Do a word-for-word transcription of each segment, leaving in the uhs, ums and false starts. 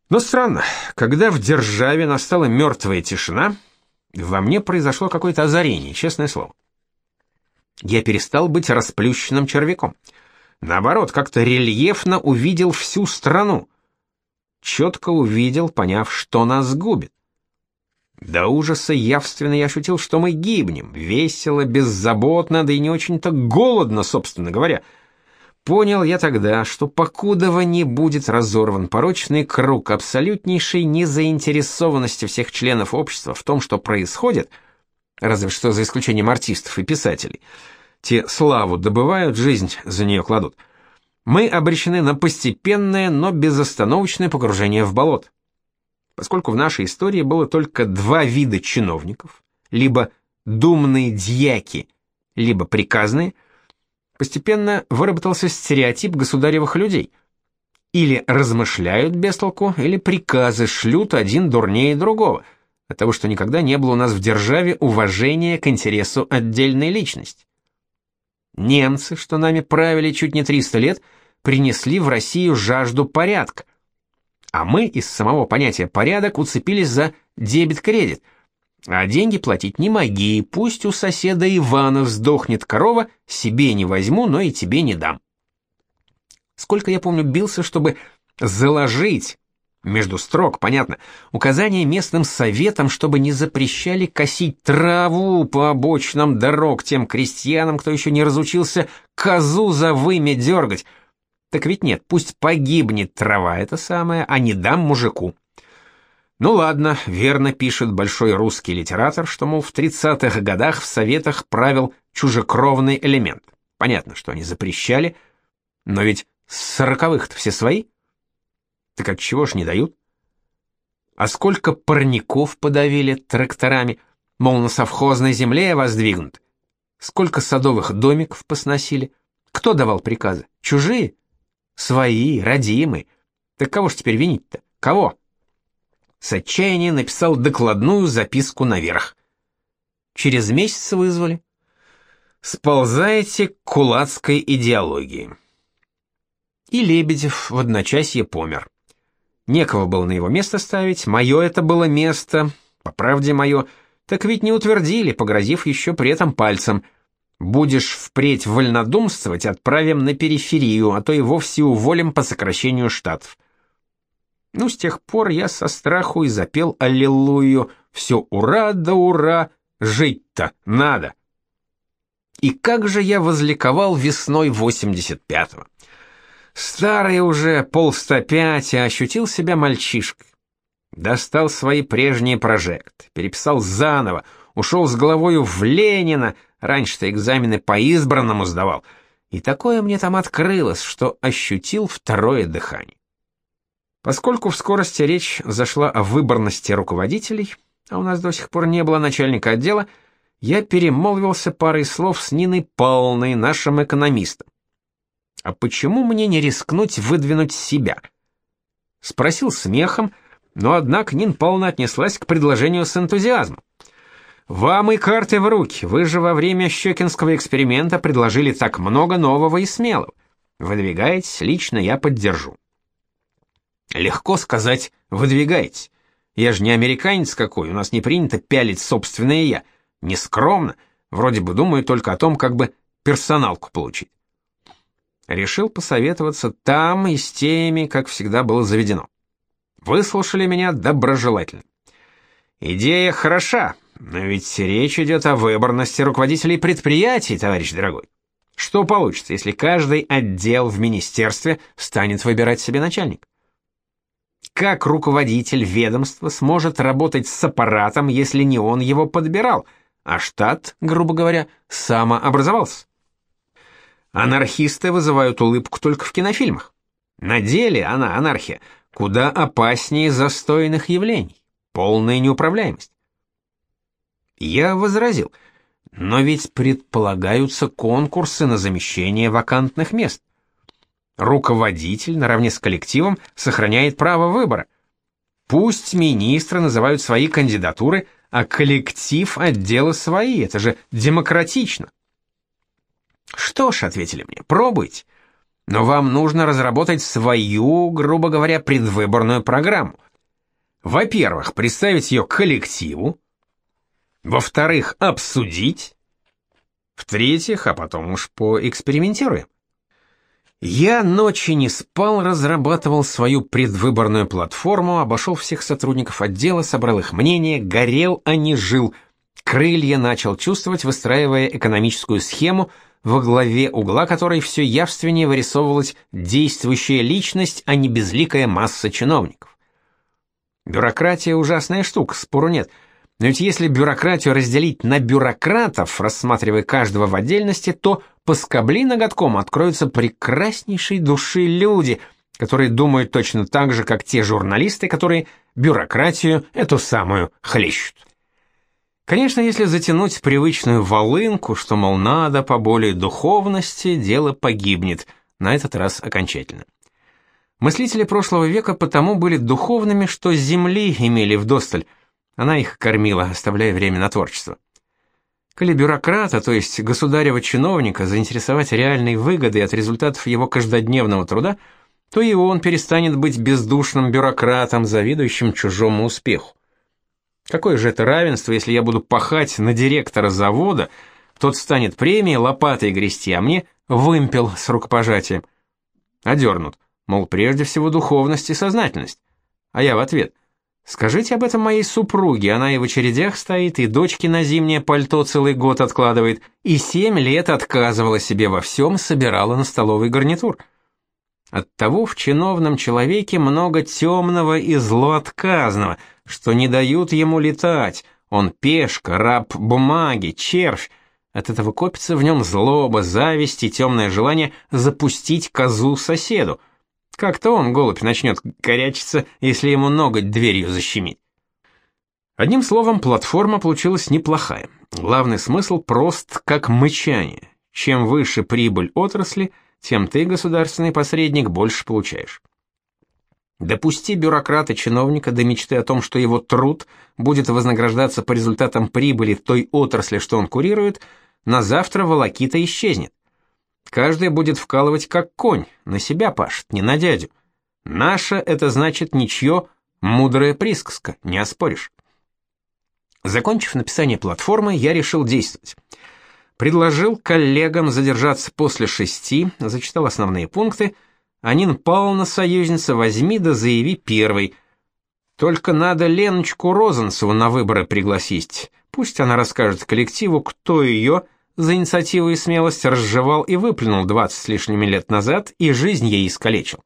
Но странно, когда в державе настала мертвая тишина, во мне произошло какое-то озарение, честное слово. Я перестал быть расплющенным червяком. Наоборот, как-то рельефно увидел всю страну. Четко увидел, поняв, что нас губит. До ужаса явственно я ощутил, что мы гибнем, весело, беззаботно, да и не очень-то голодно, собственно говоря. Понял я тогда, что покудова не будет разорван порочный круг абсолютнейшей незаинтересованности всех членов общества в том, что происходит, разве что за исключением артистов и писателей, те славу добывают, жизнь за нее кладут, мы обречены на постепенное, но безостановочное погружение в болото. Поскольку в нашей истории было только два вида чиновников, либо думные дьяки, либо приказные, постепенно выработался стереотип государевых людей. Или размышляют без толку, или приказы шлют один дурнее другого, от того, что никогда не было у нас в державе уважения к интересу отдельной личности. Немцы, что нами правили чуть не триста лет, принесли в Россию жажду порядка, а мы из самого понятия «порядок» уцепились за дебет-кредит, а деньги платить не моги, пусть у соседа Ивана сдохнет корова, себе не возьму, но и тебе не дам. Сколько я помню бился, чтобы заложить, между строк, понятно, указание местным советам, чтобы не запрещали косить траву по обочинам дорог тем крестьянам, кто еще не разучился козу за вымя дергать. Так ведь нет, пусть погибнет трава эта самая, а не дам мужику. Ну ладно, верно пишет большой русский литератор, что, мол, в тридцатых годах в советах правил чужекровный элемент. Понятно, что они запрещали, но ведь с сороковых-то все свои. Так отчего ж не дают? А сколько парников подавили тракторами, мол, на совхозной земле воздвигнут? Сколько садовых домиков посносили? Кто давал приказы? Чужие? Свои, родимые. Так кого ж теперь винить-то? Кого? С отчаяния написал докладную записку наверх. Через месяц вызвали. Сползаете к кулацкой идеологии. И Лебедев в одночасье помер. Некого было на его место ставить, мое это было место, по правде мое, так ведь не утвердили, погрозив еще при этом пальцем. Будешь впредь вольнодумствовать, отправим на периферию, а то и вовсе уволим по сокращению штатов. Ну, с тех пор я со страху и запел аллилуйю, все ура да ура, жить-то надо. И как же я возликовал весной восемьдесят пятого. Старый уже, полста пять, а ощутил себя мальчишкой. Достал свои прежние прожекты, переписал заново, ушел с головою в Ленина, раньше-то экзамены по избранному сдавал, и такое мне там открылось, что ощутил второе дыхание. Поскольку в скорости речь зашла о выборности руководителей, а у нас до сих пор не было начальника отдела, я перемолвился парой слов с Ниной Павловной, нашим экономистом. А почему мне не рискнуть выдвинуть себя? Спросил смехом, но однако Нина Павловна отнеслась к предложению с энтузиазмом. Вам и карты в руки, вы же во время Щекинского эксперимента предложили так много нового и смелого. Выдвигаетесь, лично я поддержу. Легко сказать «выдвигайтесь». Я же не американец какой, у нас не принято пялить собственное «я». Нескромно, вроде бы думаю только о том, как бы персоналку получить. Решил посоветоваться там и с теми, как всегда было заведено. Выслушали меня доброжелательно. Идея хороша, но ведь речь идет о выборности руководителей предприятий, товарищ дорогой. Что получится, если каждый отдел в министерстве станет выбирать себе начальника? Как руководитель ведомства сможет работать с аппаратом, если не он его подбирал, а штат, грубо говоря, самообразовался? Анархисты вызывают улыбку только в кинофильмах. На деле она, анархия, куда опаснее застойных явлений, полная неуправляемость. Я возразил, но ведь предполагаются конкурсы на замещение вакантных мест. Руководитель наравне с коллективом сохраняет право выбора. Пусть министры называют свои кандидатуры, а коллектив отдела свои, это же демократично. Что ж, ответили мне, пробуйте. Но вам нужно разработать свою, грубо говоря, предвыборную программу. Во-первых, представить ее коллективу. Во-вторых, обсудить. В-третьих, а потом уж поэкспериментируем. Я ночи не спал, разрабатывал свою предвыборную платформу, обошел всех сотрудников отдела, собрал их мнение, горел, а не жил. Крылья начал чувствовать, выстраивая экономическую схему, во главе угла которой все явственнее вырисовывалась действующая личность, а не безликая масса чиновников. Бюрократия — ужасная штука, спору нет. Но ведь если бюрократию разделить на бюрократов, рассматривая каждого в отдельности, то поскобли ноготком откроются прекраснейшей души люди, которые думают точно так же, как те журналисты, которые бюрократию эту самую хлещут. Конечно, если затянуть привычную волынку, что, мол, надо поболее духовности, дело погибнет, на этот раз окончательно. Мыслители прошлого века потому были духовными, что земли имели вдосталь, она их кормила, оставляя время на творчество. Коли бюрократа, то есть государева чиновника, заинтересовать реальной выгодой от результатов его каждодневного труда, то и он перестанет быть бездушным бюрократом, завидующим чужому успеху. Какое же это равенство, если я буду пахать на директора завода, тот станет премией лопатой грести, а мне вымпел с рукопожатием? Одернут, мол, прежде всего духовность и сознательность. А я в ответ: скажите об этом моей супруге, она и в очередях стоит, и дочке на зимнее пальто целый год откладывает, и семь лет отказывала себе во всем, собирала на столовый гарнитур. Оттого в чиновном человеке много темного и злоотказного, что не дают ему летать, он пешка, раб бумаги, червь. От этого копится в нем злоба, зависть и темное желание запустить козу соседу. Как-то он, голубь, начнет корячиться, если ему ноготь дверью защемить. Одним словом, платформа получилась неплохая. Главный смысл прост, как мычание. Чем выше прибыль отрасли, тем ты, государственный посредник, больше получаешь. Допусти бюрократа чиновника до мечты о том, что его труд будет вознаграждаться по результатам прибыли той отрасли, что он курирует, на завтра волокита исчезнет. Каждый будет вкалывать как конь, на себя пашет, не на дядю. Наше — это значит ничье, мудрая присказка, не оспоришь. Закончив написание платформы, я решил действовать. Предложил коллегам задержаться после шести, зачитал основные пункты. Анин Павловна, союзница, возьми да заяви первой. Только надо Леночку Розанцеву на выборы пригласить. Пусть она расскажет коллективу, кто ее за инициативу и смелость разжевал и выплюнул двадцать с лишними лет назад и жизнь ей искалечил.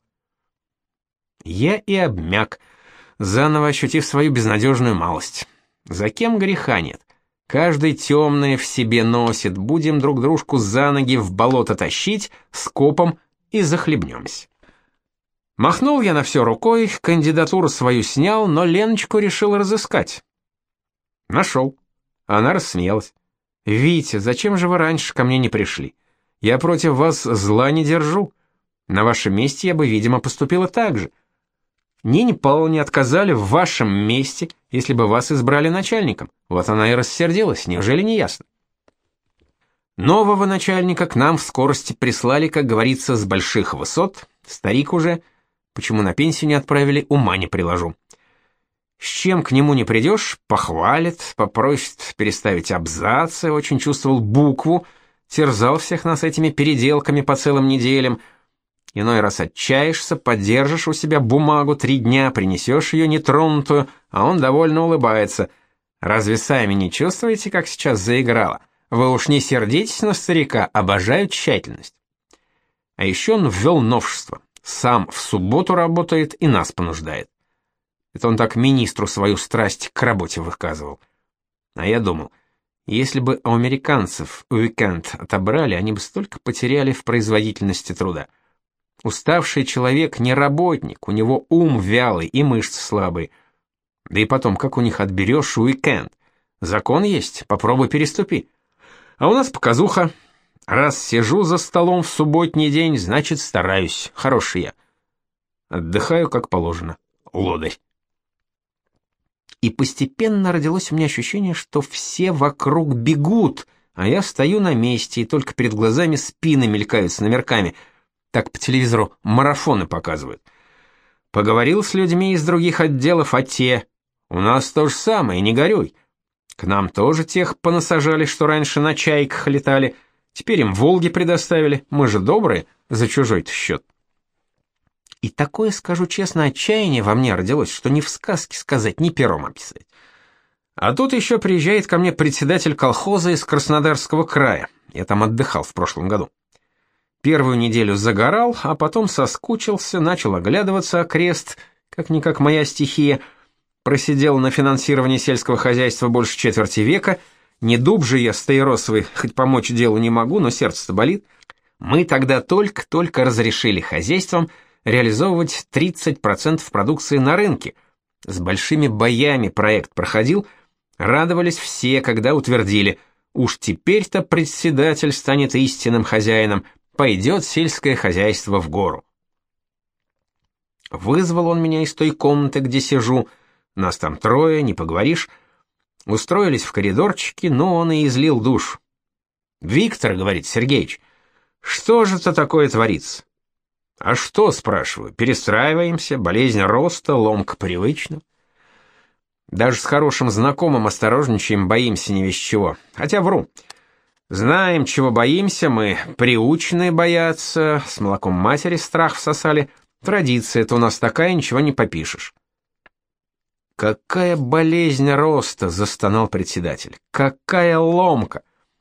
Я и обмяк, заново ощутив свою безнадежную малость. За кем греха нет? Каждый темное в себе носит, будем друг дружку за ноги в болото тащить, скопом и захлебнемся. Махнул я на все рукой, кандидатуру свою снял, но Леночку решил разыскать. Нашел. Она рассмеялась. «Витя, зачем же вы раньше ко мне не пришли? Я против вас зла не держу. На вашем месте я бы, видимо, поступила так же. Нине Павловне отказали в вашем месте, если бы вас избрали начальником. Вот она и рассердилась, неужели не ясно?» Нового начальника к нам в скорости прислали, как говорится, с больших высот. Старик уже, почему на пенсию не отправили, ума не приложу. С чем к нему не придешь, похвалит, попросит переставить абзацы, очень чувствовал букву, терзал всех нас этими переделками по целым неделям. Иной раз отчаешься, подержишь у себя бумагу три дня, принесешь ее нетронутую, а он довольно улыбается. Разве сами не чувствуете, как сейчас заиграло? Вы уж не сердитесь на старика, обожаю тщательность. А еще он ввел новшество. Сам в субботу работает и нас понуждает. Это он так министру свою страсть к работе выказывал. А я думал, если бы у американцев уикенд отобрали, они бы столько потеряли в производительности труда. Уставший человек не работник, у него ум вялый и мышцы слабые. Да и потом, как у них отберешь уикенд? Закон есть, попробуй переступи. А у нас показуха. Раз сижу за столом в субботний день, значит, стараюсь, хороший я. Отдыхаю, как положено, лодырь. И постепенно родилось у меня ощущение, что все вокруг бегут, а я стою на месте, и только перед глазами спины мелькают с номерками. Так по телевизору марафоны показывают. Поговорил с людьми из других отделов, а те: у нас то же самое, не горюй. К нам тоже тех понасажали, что раньше на чайках летали, теперь им Волги предоставили, мы же добрые, за чужой-то счет. И такое, скажу честно, отчаяние во мне родилось, что ни в сказке сказать, ни пером описать. А тут еще приезжает ко мне председатель колхоза из Краснодарского края. Я там отдыхал в прошлом году. Первую неделю загорал, а потом соскучился, начал оглядываться окрест, как-никак моя стихия. Просидел на финансировании сельского хозяйства больше четверти века. Не дуб же я стаиросовый, хоть помочь делу не могу, но сердце-то болит. Мы тогда только-только разрешили хозяйствам реализовывать тридцать процентов продукции на рынке. С большими боями проект проходил, радовались все, когда утвердили: уж теперь-то председатель станет истинным хозяином, пойдет сельское хозяйство в гору. Вызвал он меня из той комнаты, где сижу, нас там трое, не поговоришь. Устроились в коридорчике, но он и излил душу. «Виктор, — говорит Сергеич, — что же это такое творится?» «А что, — спрашиваю, — перестраиваемся, болезнь роста, ломка привычно. Даже с хорошим знакомым осторожничаем, боимся не весь чего. Хотя вру. Знаем, чего боимся, мы приученные бояться, с молоком матери страх всосали. Традиция-то у нас такая, ничего не попишешь». «Какая болезнь роста!» — застонал председатель. «Какая ломка!»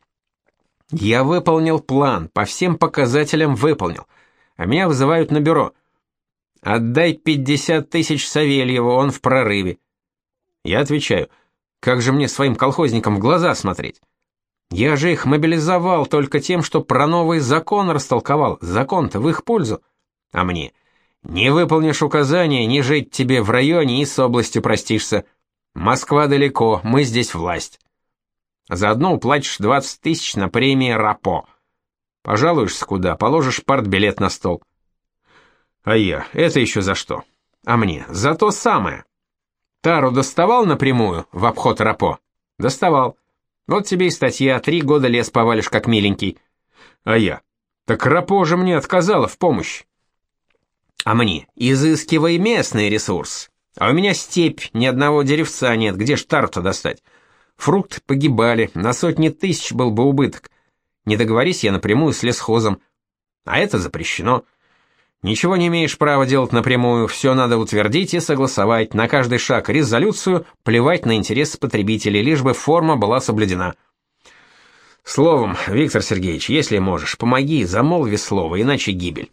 Я выполнил план, по всем показателям выполнил, а меня вызывают на бюро. «Отдай пятьдесят тысяч Савельеву, он в прорыве». Я отвечаю: как же мне своим колхозникам в глаза смотреть? Я же их мобилизовал только тем, что про новый закон растолковал, закон-то в их пользу. А мне: не выполнишь указания, не жить тебе в районе и с областью простишься. Москва далеко, мы здесь власть. Заодно уплатишь двадцать тысяч на премии РАПО. Пожалуешься куда, положишь партбилет на стол. А я: это еще за что? А мне: за то самое. Тару доставал напрямую в обход РАПО? Доставал. Вот тебе и статья: три года лес повалишь как миленький. А я: так РАПО же мне отказала в помощи. А мне: изыскивай местный ресурс. А у меня степь, ни одного деревца нет, где ж тару-то достать? Фрукты погибали, на сотни тысяч был бы убыток. Не договорись я напрямую с лесхозом. А это запрещено. Ничего не имеешь права делать напрямую, все надо утвердить и согласовать, на каждый шаг резолюцию, плевать на интересы потребителей, лишь бы форма была соблюдена. Словом, Виктор Сергеевич, если можешь, помоги, замолви слово, иначе гибель.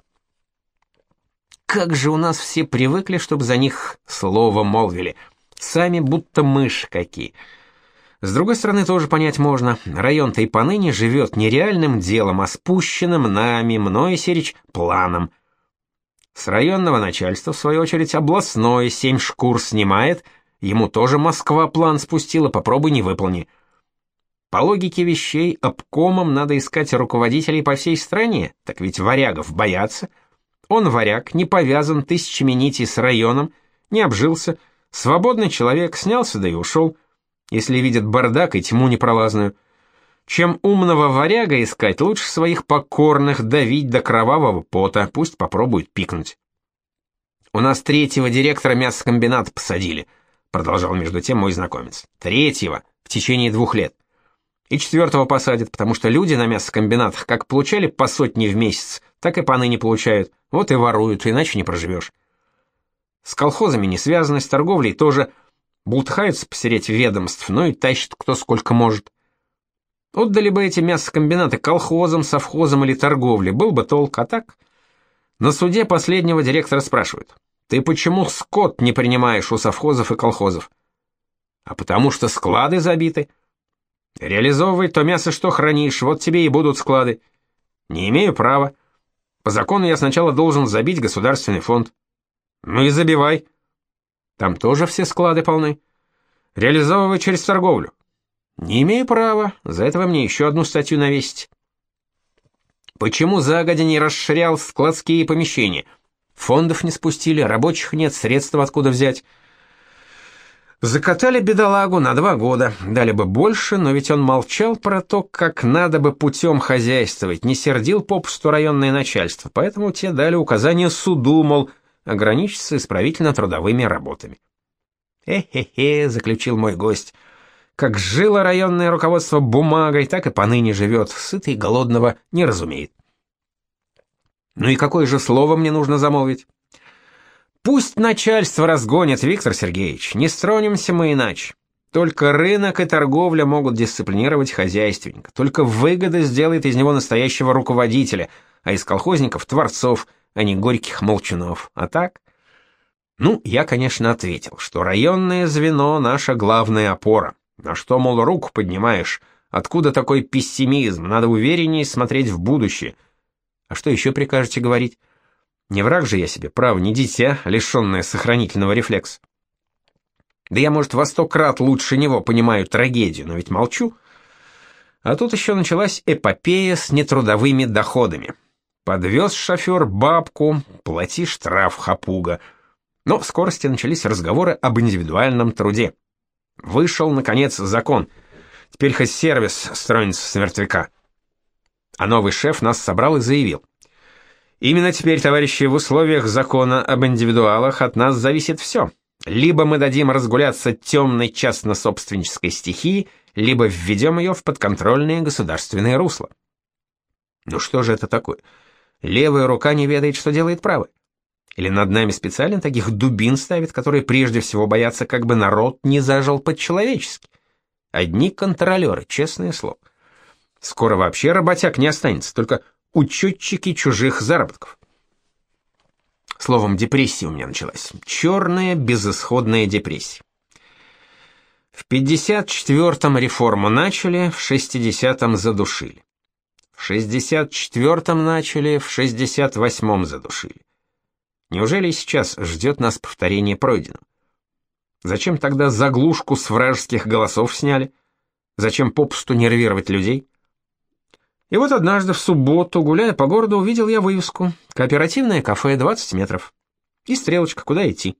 Как же у нас все привыкли, чтобы за них слово молвили. Сами будто мыши какие. С другой стороны, тоже понять можно. Район-то и поныне живет не реальным делом, а спущенным нами, мной, Сирич, планом. С районного начальства, в свою очередь, областное семь шкур снимает, ему тоже Москва план спустила, попробуй не выполни. По логике вещей, обкомам надо искать руководителей по всей стране, так ведь варягов боятся. Он варяг, не повязан тысячами нитей с районом, не обжился, свободный человек, снялся да и ушел, если видит бардак и тьму непролазную. Чем умного варяга искать, лучше своих покорных давить до кровавого пота, пусть попробуют пикнуть. «У нас третьего директора мясокомбината посадили», — продолжал между тем мой знакомец. «Третьего, в течение двух лет. И четвертого посадят, потому что люди на мясокомбинатах как получали по сотне в месяц, так и поныне получают, вот и воруют, иначе не проживешь. С колхозами не связаны, с торговлей тоже. Бултыхаются посереть ведомств, но и тащат кто сколько может. Отдали бы эти мясокомбинаты колхозам, совхозам или торговле, был бы толк, а так? На суде последнего директора спрашивают: ты почему скот не принимаешь у совхозов и колхозов? А потому что склады забиты. Реализовывай то мясо, что хранишь, вот тебе и будут склады. Не имею права. По закону я сначала должен забить государственный фонд. Ну и забивай. Там тоже все склады полны. Реализовывай через торговлю. Не имею права, за это вы мне еще одну статью навесите. Почему загодя не расширял складские помещения? Фондов не спустили, рабочих нет, средств откуда взять. Закатали бедолагу на два года, дали бы больше, но ведь он молчал про то, как надо бы путем хозяйствовать, не сердил попусту районное начальство, поэтому те дали указание суду, мол, ограничиться исправительно-трудовыми работами. «Хе-хе-хе», — заключил мой гость, — «как жило районное руководство бумагой, так и поныне живет, сытый голодного не разумеет». Ну и какое же слово мне нужно замолвить? Пусть начальство разгонит, Виктор Сергеевич, не стронемся мы иначе. Только рынок и торговля могут дисциплинировать хозяйственника, только выгода сделает из него настоящего руководителя, а из колхозников — творцов, а не горьких молчунов. А так? Ну, я, конечно, ответил, что районное звено — наша главная опора. На что, мол, руку поднимаешь? Откуда такой пессимизм? Надо увереннее смотреть в будущее. А что еще прикажете говорить? Не враг же я себе, право, не дитя, лишенное сохранительного рефлекса. Да я, может, во сто крат лучше него понимаю трагедию, но ведь молчу. А тут еще началась эпопея с нетрудовыми доходами. Подвез шофер бабку, плати штраф, хапуга. Но в скорости начались разговоры об индивидуальном труде. Вышел, наконец, закон. Теперь хоть сервис строится с мертвяка. А новый шеф нас собрал и заявил: именно теперь, товарищи, в условиях закона об индивидуалах от нас зависит все. Либо мы дадим разгуляться темной частно-собственнической стихии, либо введем ее в подконтрольное государственное русло. Ну что же это такое? Левая рука не ведает, что делает правая. Или над нами специально таких дубин ставят, которые прежде всего боятся, как бы народ не зажил по-человечески. Одни контролеры, честное слово. Скоро вообще работяг не останется, только учетчики чужих заработков. Словом, депрессия у меня началась. Черная, безысходная депрессия. В пятьдесят четвёртом реформу начали, в шестидесятом задушили. В шестьдесят четвёртом начали, в шестьдесят восьмом задушили. Неужели и сейчас ждет нас повторение пройденного? Зачем тогда заглушку с вражеских голосов сняли? Зачем попусту нервировать людей? И вот однажды в субботу, гуляя по городу, увидел я вывеску: «Кооперативное кафе, двадцать метров». И стрелочка, куда идти.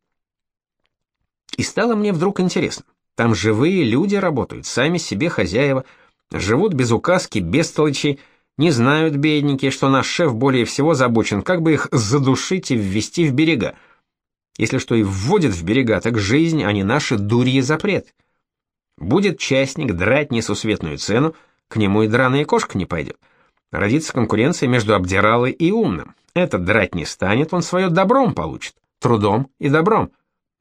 И стало мне вдруг интересно. Там живые люди работают, сами себе хозяева, живут без указки, без толочей, не знают бедники, что наш шеф более всего озабочен, как бы их задушить и ввести в берега. Если что и вводят в берега, так жизнь, а не наши дурьи запрет. Будет частник драть несусветную цену, к нему и драная кошка не пойдет. Родится конкуренция между обдиралой и умным. Этот драть не станет, он свое добром получит, трудом и добром.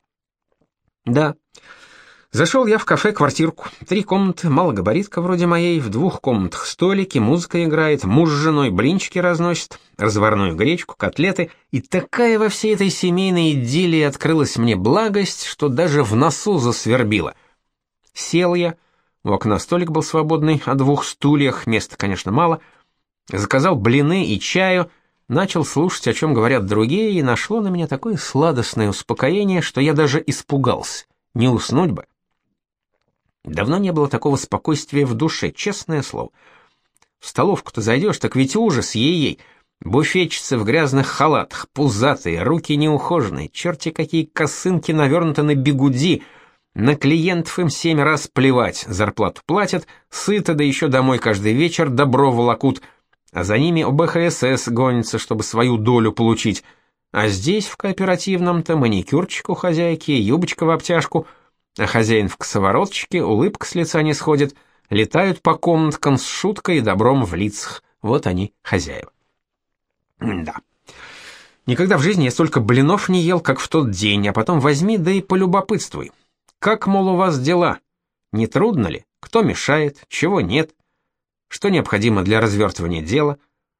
Да, зашел я в кафе-квартирку. Три комнаты, малогабаритка вроде моей, в двух комнатах столики, музыка играет, муж с женой блинчики разносят, разварную гречку, котлеты. И такая во всей этой семейной идиллии открылась мне благость, что даже в носу засвербило. Сел я. У окна столик был свободный, о двух стульях, места, конечно, мало. Заказал блины и чаю, начал слушать, о чем говорят другие, и нашло на меня такое сладостное успокоение, что я даже испугался. Не уснуть бы. Давно не было такого спокойствия в душе, честное слово. В столовку-то зайдешь, так ведь ужас, ей-ей. Буфетчицы в грязных халатах, пузатые, руки неухоженные, черти какие косынки навернуты на бигуди. На клиентов им семь раз плевать, зарплату платят, сыто, да еще домой каждый вечер добро волокут, а за ними о бэ ха эс эс гонится, чтобы свою долю получить. А здесь, в кооперативном-то, маникюрчик у хозяйки, юбочка в обтяжку, а хозяин в косоворотчике, улыбка с лица не сходит, летают по комнаткам с шуткой и добром в лицах. Вот они, хозяева. Да. Никогда в жизни я столько блинов не ел, как в тот день, а потом возьми, да и полюбопытствуй. Как, мол, у вас дела? Не трудно ли? Кто мешает? Чего нет? Что необходимо для развертывания дела?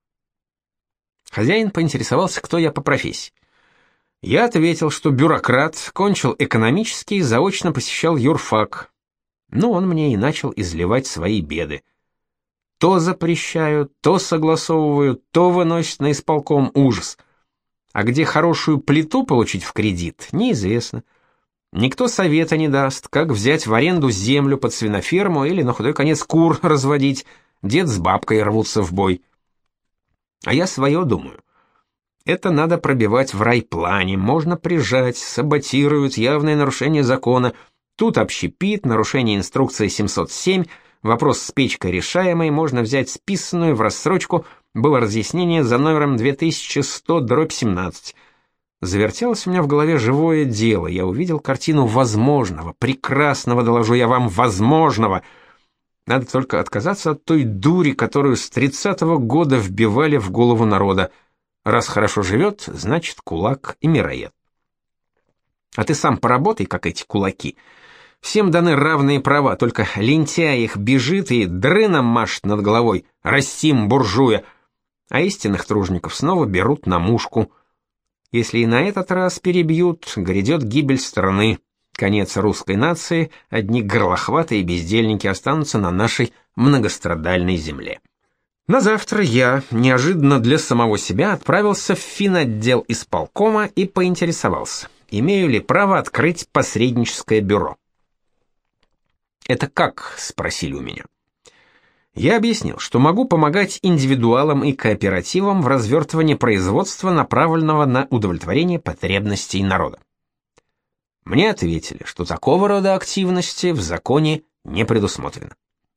Хозяин поинтересовался, кто я по профессии. Я ответил, что бюрократ, кончил экономический, заочно посещал юрфак. Ну, он мне и начал изливать свои беды. То запрещают, то согласовывают, то выносят на исполком, ужас. А где хорошую плиту получить в кредит, неизвестно. Никто совета не даст, как взять в аренду землю под свиноферму или, на худой конец, кур разводить. Дед с бабкой рвутся в бой. А я свое думаю. Это надо пробивать в райплане, можно прижать, саботируют явное нарушение закона. Тут общепит, нарушение инструкции семьсот семь, вопрос с печкой решаемый, можно взять списанную в рассрочку, было разъяснение за номером две тысячи сто семнадцать. Завертелось у меня в голове живое дело, я увидел картину возможного, прекрасного, доложу я вам, возможного. Надо только отказаться от той дури, которую с тридцатого года вбивали в голову народа. Раз хорошо живет, значит кулак и мироед. А ты сам поработай, как эти кулаки. Всем даны равные права, только лентяй их бежит и дрыном машет над головой. Растим буржуя. А истинных тружников снова берут на мушку. Если и на этот раз перебьют, грядет гибель страны. Конец русской нации, одни горлохваты и бездельники останутся на нашей многострадальной земле. На завтра я, неожиданно для самого себя, отправился в финотдел исполкома и поинтересовался, имею ли право открыть посредническое бюро. «Это как?» — спросили у меня. Я объяснил, что могу помогать индивидуалам и кооперативам в развертывании производства, направленного на удовлетворение потребностей народа. Мне ответили, что такого рода активности в законе не предусмотрено.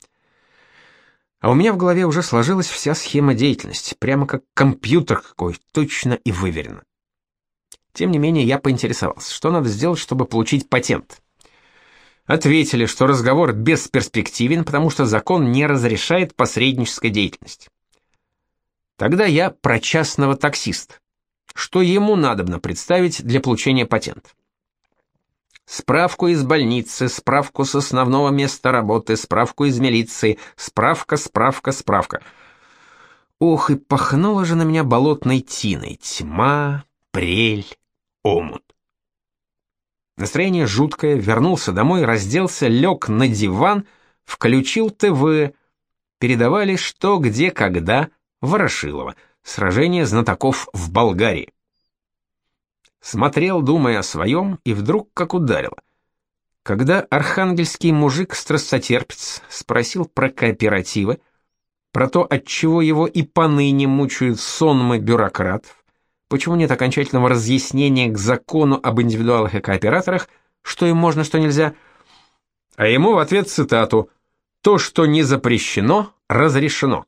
А у меня в голове уже сложилась вся схема деятельности, прямо как компьютер какой, точно и выверено. Тем не менее, я поинтересовался, что надо сделать, чтобы получить патент. Ответили, что разговор бесперспективен, потому что закон не разрешает посреднической деятельности. Тогда я про частного таксиста. Что ему надобно представить для получения патента? Справку из больницы, справку с основного места работы, справку из милиции, справка, справка, справка. Ох, и пахнуло же на меня болотной тиной. Тьма, прель, омут. Настроение жуткое, вернулся домой, разделся, лег на диван, включил ТВ. Передавали что, где, когда, Ворошилова. Сражение знатоков в Болгарии. Смотрел, думая о своем, и вдруг как ударило. Когда архангельский мужик-страстотерпец спросил про кооперативы, про то, отчего его и поныне мучают сонмы бюрократов, почему нет окончательного разъяснения к закону об индивидуалах и кооператорах, что им можно, что нельзя, а ему в ответ цитату «То, что не запрещено, разрешено».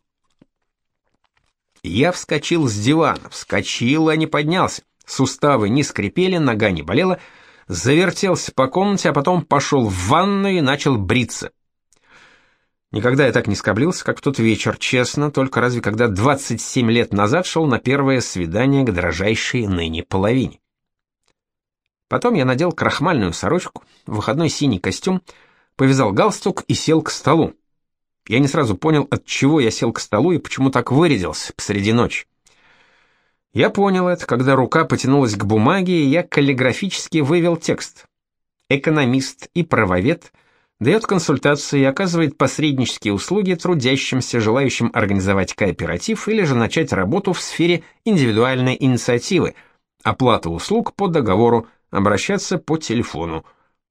Я вскочил с дивана, вскочил, а не поднялся. Суставы не скрипели, нога не болела, завертелся по комнате, а потом пошел в ванную и начал бриться. Никогда я так не скоблился, как в тот вечер, честно, только разве когда двадцать семь лет назад шел на первое свидание к дрожайшей ныне половине. Потом я надел крахмальную сорочку, выходной синий костюм, повязал галстук и сел к столу. Я не сразу понял, от чего я сел к столу и почему так вырядился посреди ночи. Я понял это, когда рука потянулась к бумаге, и я каллиграфически вывел текст. Экономист и правовед дает консультации и оказывает посреднические услуги трудящимся, желающим организовать кооператив или же начать работу в сфере индивидуальной инициативы, оплата услуг по договору, обращаться по телефону.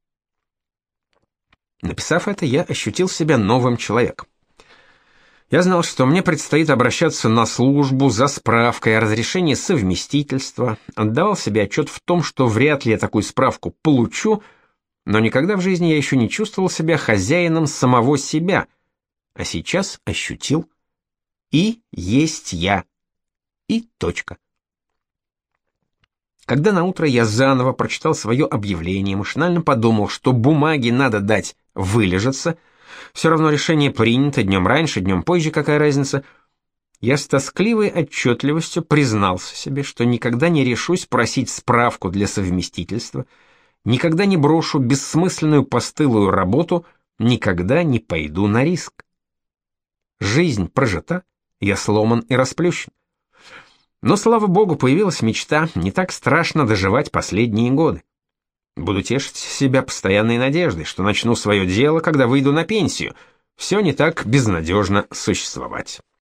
Написав это, я ощутил себя новым человеком. Я знал, что мне предстоит обращаться на службу за справкой о разрешении совместительства, отдавал себе отчет в том, что вряд ли я такую справку получу, но никогда в жизни я еще не чувствовал себя хозяином самого себя, а сейчас ощутил и есть я, и точка. Когда наутро я заново прочитал свое объявление, машинально подумал, что бумаги надо дать вылежаться, все равно решение принято, днем раньше, днем позже, какая разница. Я с тоскливой отчетливостью признался себе, что никогда не решусь просить справку для совместительства, никогда не брошу бессмысленную постылую работу, никогда не пойду на риск. Жизнь прожита, я сломан и расплющен. Но, слава богу, появилась мечта, не так страшно доживать последние годы. Буду тешить себя постоянной надеждой, что начну свое дело, когда выйду на пенсию. Все не так безнадежно существовать.